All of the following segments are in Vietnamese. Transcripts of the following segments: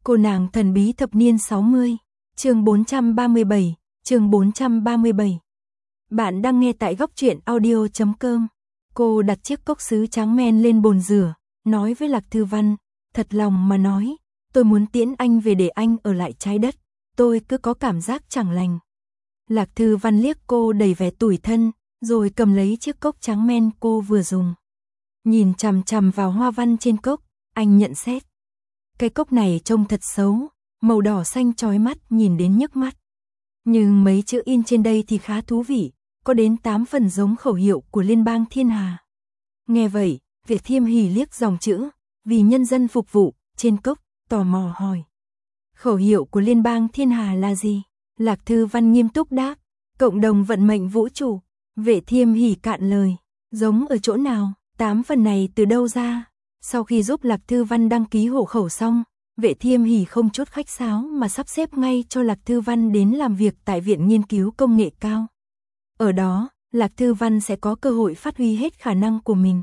Cô nàng thần bí thập niên 60, chương 437, chương 437. Bạn đang nghe tại góc truyện audio.com. Cô đặt chiếc cốc sứ trắng men lên bồn rửa, nói với Lạc Thư Văn, thật lòng mà nói, tôi muốn tiễn anh về để anh ở lại trái đất, tôi cứ có cảm giác chẳng lành. Lạc Thư Văn liếc cô đầy vẻ tủi thân, rồi cầm lấy chiếc cốc trắng men cô vừa dùng. Nhìn chằm chằm vào hoa văn trên cốc, anh nhận xét. Cái cốc này trông thật xấu, màu đỏ xanh chói mắt nhìn đến nhức mắt. Nhưng mấy chữ in trên đây thì khá thú vị, có đến 8 phần giống khẩu hiệu của Liên bang Thiên Hà. Nghe vậy, Việt Thiêm Hỉ liếc dòng chữ, vì nhân dân phục vụ, trên cốc, tò mò hỏi. Khẩu hiệu của Liên bang Thiên Hà là gì? Lạc Thư Văn nghiêm túc đáp, cộng đồng vận mệnh vũ trụ. Vệ Thiêm Hỉ cạn lời, giống ở chỗ nào, 8 phần này từ đâu ra? Sau khi giúp Lạc Thư Văn đăng ký hộ khẩu xong, Vệ Thiêm Hỉ không chút khách sáo mà sắp xếp ngay cho Lạc Thư Văn đến làm việc tại Viện Nghiên cứu Công nghệ Cao. Ở đó, Lạc Thư Văn sẽ có cơ hội phát huy hết khả năng của mình.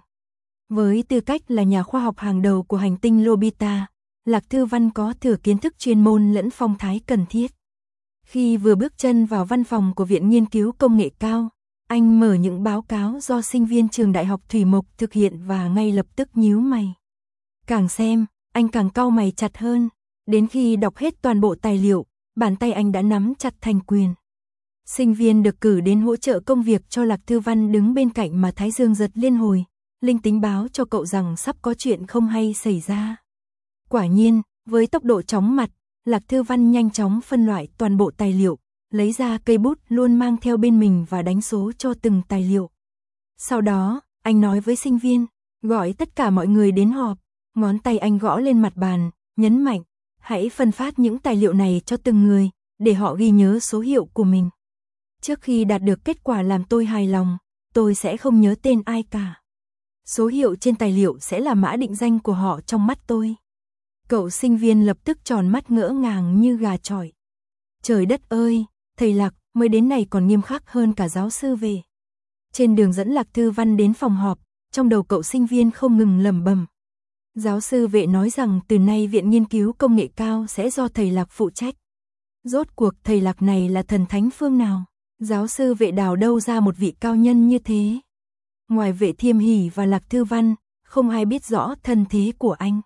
Với tư cách là nhà khoa học hàng đầu của hành tinh Lobita, Lạc Thư Văn có thừa kiến thức chuyên môn lẫn phong thái cần thiết. Khi vừa bước chân vào văn phòng của Viện Nghiên cứu Công nghệ Cao, anh mở những báo cáo do sinh viên trường Đại học Thủy Mộc thực hiện và ngay lập tức nhíu mày. Càng xem, anh càng cau mày chặt hơn, đến khi đọc hết toàn bộ tài liệu, bàn tay anh đã nắm chặt thành quyền. Sinh viên được cử đến hỗ trợ công việc cho Lạc Thư Văn đứng bên cạnh mà thái dương giật liên hồi, linh tính báo cho cậu rằng sắp có chuyện không hay xảy ra. Quả nhiên, với tốc độ chóng mặt, Lạc Thư Văn nhanh chóng phân loại toàn bộ tài liệu, lấy ra cây bút luôn mang theo bên mình và đánh số cho từng tài liệu. Sau đó, anh nói với sinh viên, gọi tất cả mọi người đến họp, ngón tay anh gõ lên mặt bàn, nhấn mạnh, hãy phân phát những tài liệu này cho từng người, để họ ghi nhớ số hiệu của mình. Trước khi đạt được kết quả làm tôi hài lòng, tôi sẽ không nhớ tên ai cả. Số hiệu trên tài liệu sẽ là mã định danh của họ trong mắt tôi. Cậu sinh viên lập tức tròn mắt ngỡ ngàng như gà chọi. Trời đất ơi, thầy Lạc mới đến này còn nghiêm khắc hơn cả giáo sư về. Trên đường dẫn Lạc Thư Văn đến phòng họp, trong đầu cậu sinh viên không ngừng lẩm bẩm. Giáo sư Vệ nói rằng từ nay Viện Nghiên cứu Công nghệ Cao sẽ do thầy Lạc phụ trách. Rốt cuộc thầy Lạc này là thần thánh phương nào? Giáo sư Vệ đào đâu ra một vị cao nhân như thế? Ngoài Vệ Thiêm Hỉ và Lạc Thư Văn, không ai biết rõ thân thế của anh.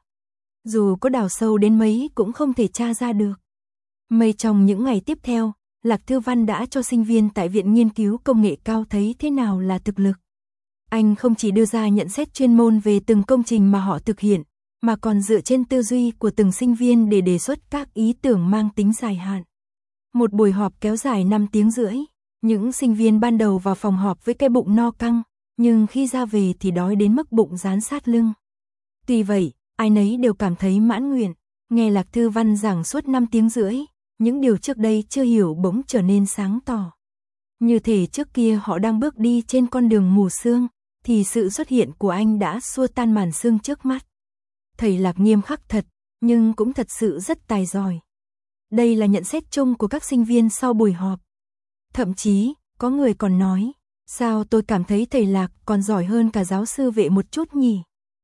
Dù có đào sâu đến mấy cũng không thể tra ra được. Mấy trong những ngày tiếp theo, Lạc Thư Văn đã cho sinh viên tại Viện Nghiên cứu Công nghệ Cao thấy thế nào là thực lực. Anh không chỉ đưa ra nhận xét chuyên môn về từng công trình mà họ thực hiện, mà còn dựa trên tư duy của từng sinh viên để đề xuất các ý tưởng mang tính dài hạn. Một buổi họp kéo dài 5 tiếng rưỡi, những sinh viên ban đầu vào phòng họp với cái bụng no căng, nhưng khi ra về thì đói đến mức bụng dán sát lưng. Tuy vậy, ai nấy đều cảm thấy mãn nguyện, nghe Lạc Thư Văn giảng suốt 5 tiếng rưỡi, những điều trước đây chưa hiểu bỗng trở nên sáng tỏ. Như thể trước kia họ đang bước đi trên con đường mù sương, thì sự xuất hiện của anh đã xua tan màn sương trước mắt. Thầy Lạc nghiêm khắc thật, nhưng cũng thật sự rất tài giỏi. Đây là nhận xét chung của các sinh viên sau buổi họp. Thậm chí, có người còn nói, sao tôi cảm thấy thầy Lạc còn giỏi hơn cả giáo sư Vệ một chút nhỉ?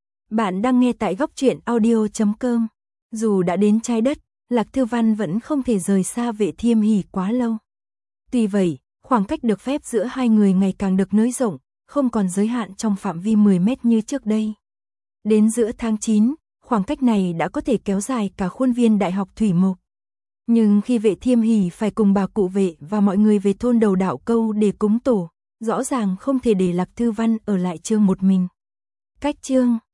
Bạn đang nghe tại góc truyện audio.com. Dù đã đến trái đất, Lạc Thư Văn vẫn không thể rời xa Vệ Thiêm Hỉ quá lâu. Tuy vậy, khoảng cách được phép giữa hai người ngày càng được nới rộng, không còn giới hạn trong phạm vi 10 mét như trước đây. Đến giữa tháng 9, khoảng cách này đã có thể kéo dài cả khuôn viên Đại học Thủy Mộc. Nhưng khi Vệ Thiêm Hỉ phải cùng bà cụ Vệ và mọi người về thôn Đầu Đạo Câu để cúng tổ, rõ ràng không thể để Lạc Thư Văn ở lại trường một mình. Cách chương